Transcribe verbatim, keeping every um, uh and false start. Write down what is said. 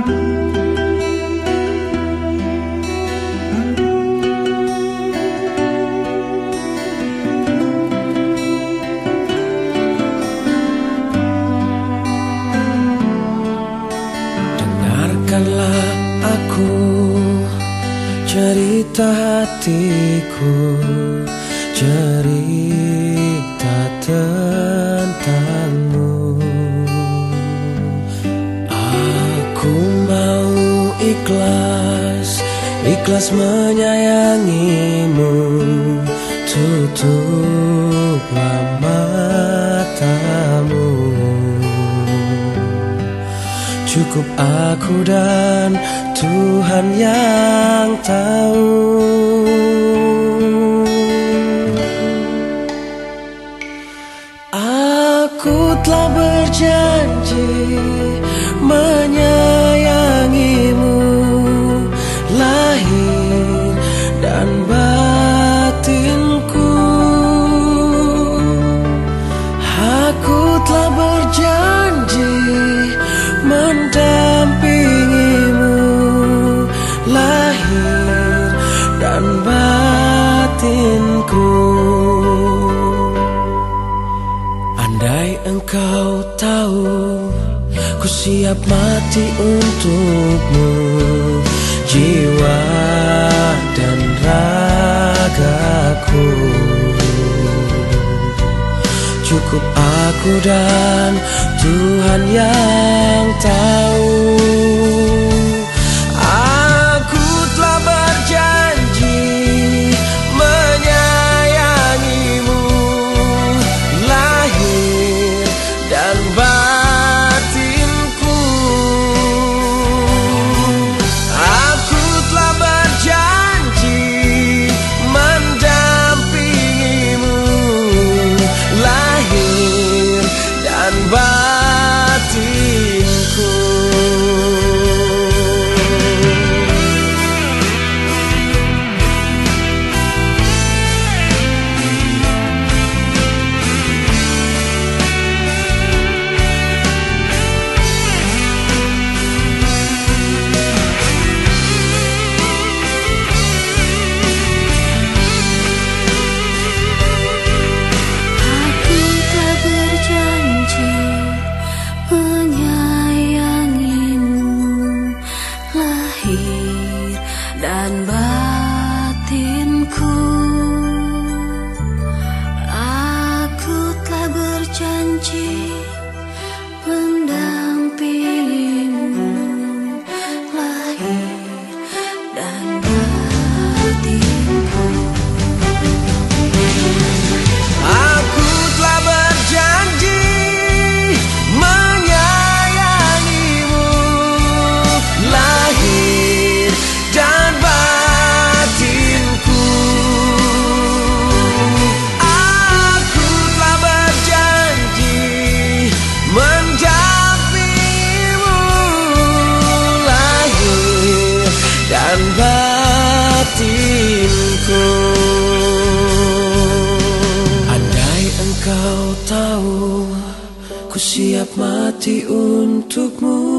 Dengarkanlah aku cerita hatiku, cerita tentangmu. Aku mau ikhlas, ikhlas menyayangimu. Tutuplah matamu. Cukup aku dan Tuhan yang tahu. Aku telah berjanji menyayangimu, lahir dan batinku. Aku telah berjanji mendampingimu, lahir dan batinku. Andai engkau tahu, ku siap mati untukmu, jiwa dan ragaku. Cukup aku dan Tuhan yang tahu. Aku telah berjanji menyayangimu, lahir dan batinku. Aku telah berjanji mendampingimu, lahir dan batinku. Dan batinku, aku telah berjanji mendampingimu, lahir dan batinku. Aku telah berjanji menyayangimu, lahir dan batinku. Aku telah berjanji mendampingimu, lahir dan batinku. Andai engkau tahu, ku siap mati untukmu,